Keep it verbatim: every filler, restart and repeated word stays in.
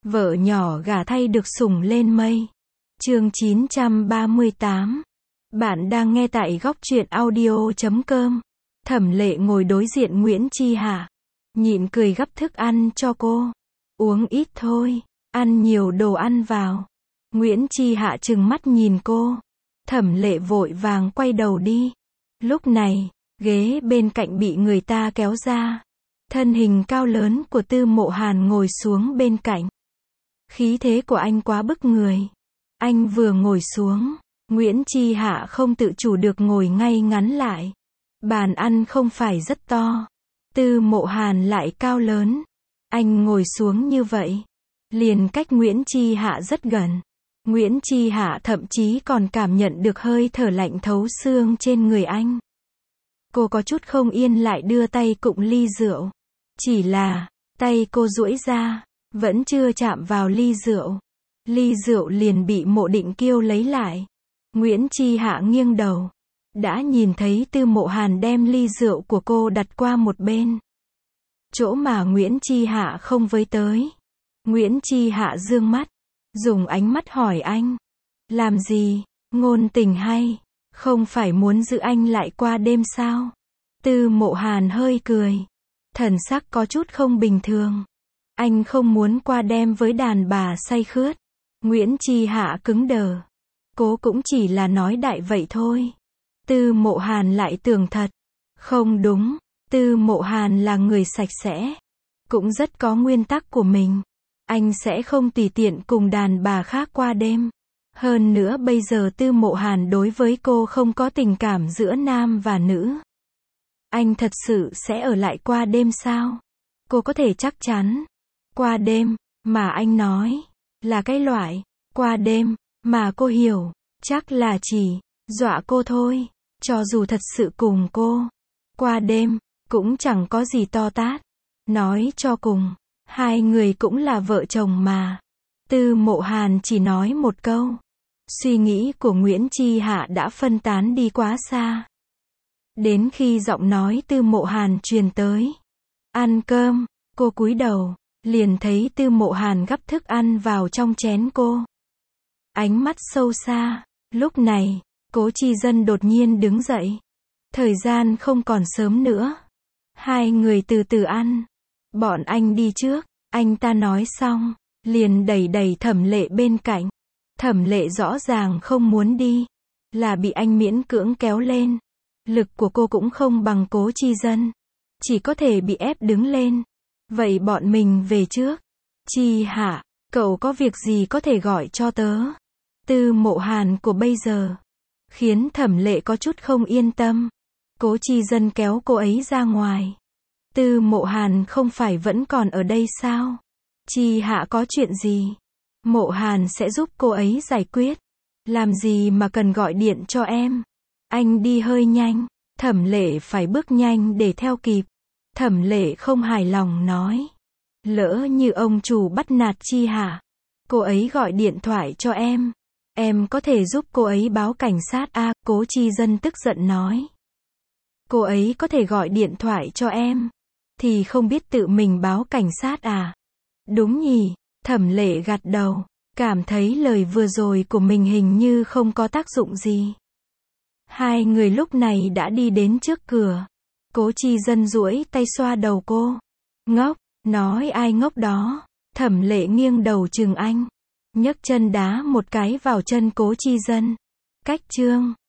Vợ nhỏ gả thay được sủng lên mây. Chương chín trăm ba mươi tám. Bạn đang nghe tại góc truyện audio chấm com. Thẩm Lệ ngồi đối diện Nguyễn Chi Hạ, nhịn cười gắp thức ăn cho cô. Uống ít thôi, ăn nhiều đồ ăn vào. Nguyễn Chi Hạ trừng mắt nhìn cô. Thẩm Lệ vội vàng quay đầu đi. Lúc này, ghế bên cạnh bị người ta kéo ra. Thân hình cao lớn của Tư Mộ Hàn ngồi xuống bên cạnh. Khí thế của anh quá bức người. Anh vừa ngồi xuống, Nguyễn Chi Hạ không tự chủ được ngồi ngay ngắn lại. Bàn ăn không phải rất to. Tư Mộ Hàn lại cao lớn. Anh ngồi xuống như vậy, liền cách Nguyễn Chi Hạ rất gần. Nguyễn Chi Hạ thậm chí còn cảm nhận được hơi thở lạnh thấu xương trên người anh. Cô có chút không yên lại đưa tay cụng ly rượu. Chỉ là, tay cô duỗi ra, vẫn chưa chạm vào ly rượu. Ly rượu liền bị Mộ Định Kiêu lấy lại. Nguyễn Chi Hạ nghiêng đầu, đã nhìn thấy Tư Mộ Hàn đem ly rượu của cô đặt qua một bên. Chỗ mà Nguyễn Chi Hạ không với tới. Nguyễn Chi Hạ dương mắt, dùng ánh mắt hỏi anh. Làm gì? Ngôn tình hay? Không phải muốn giữ anh lại qua đêm sao? Tư Mộ Hàn hơi cười. Thần sắc có chút không bình thường. Anh không muốn qua đêm với đàn bà say khướt. Nguyễn Chi Hạ cứng đờ. Cô cũng chỉ là nói đại vậy thôi. Tư Mộ Hàn lại tưởng thật. Không đúng, Tư Mộ Hàn là người sạch sẽ, cũng rất có nguyên tắc của mình. Anh sẽ không tùy tiện cùng đàn bà khác qua đêm. Hơn nữa bây giờ Tư Mộ Hàn đối với cô không có tình cảm giữa nam và nữ. Anh thật sự sẽ ở lại qua đêm sao? Cô có thể chắc chắn. Qua đêm, mà anh nói, là cái loại, qua đêm, mà cô hiểu, chắc là chỉ, dọa cô thôi. Cho dù thật sự cùng cô, qua đêm, cũng chẳng có gì to tát. Nói cho cùng, hai người cũng là vợ chồng mà. Tư Mộ Hàn chỉ nói một câu. Suy nghĩ của Nguyễn Chi Hạ đã phân tán đi quá xa. Đến khi giọng nói Tư Mộ Hàn truyền tới. Ăn cơm, cô cúi đầu, liền thấy Tư Mộ Hàn gắp thức ăn vào trong chén cô. Ánh mắt sâu xa. Lúc này, Cố Chi Dân đột nhiên đứng dậy. Thời gian không còn sớm nữa. Hai người từ từ ăn. Bọn anh đi trước. Anh ta nói xong, liền đẩy đẩy Thẩm Lệ bên cạnh. Thẩm Lệ rõ ràng không muốn đi, là bị anh miễn cưỡng kéo lên. Lực của cô cũng không bằng Cố Chi Dân, chỉ có thể bị ép đứng lên. Vậy bọn mình về trước. Chi Hạ, cậu có việc gì có thể gọi cho tớ? Tư Mộ Hàn của bây giờ khiến Thẩm Lệ có chút không yên tâm. Cố Chi Dân kéo cô ấy ra ngoài. Tư Mộ Hàn không phải vẫn còn ở đây sao? Chi Hạ có chuyện gì? Mộ Hàn sẽ giúp cô ấy giải quyết. Làm gì mà cần gọi điện cho em? Anh đi hơi nhanh. Thẩm Lệ phải bước nhanh để theo kịp. Thẩm Lệ không hài lòng nói. Lỡ như ông chủ bắt nạt Chi Hạ, cô ấy gọi điện thoại cho em. Em có thể giúp cô ấy báo cảnh sát à? Cố Chi Dân tức giận nói. Cô ấy có thể gọi điện thoại cho em, thì không biết tự mình báo cảnh sát à? Đúng nhỉ? Thẩm Lệ gật đầu, cảm thấy lời vừa rồi của mình hình như không có tác dụng gì. Hai người lúc này đã đi đến trước cửa. Cố Chi Dân duỗi tay xoa đầu cô. Ngốc, nói ai ngốc đó? Thẩm Lệ nghiêng đầu chừng anh, nhấc chân đá một cái vào chân Cố Chi Dân. Cách chương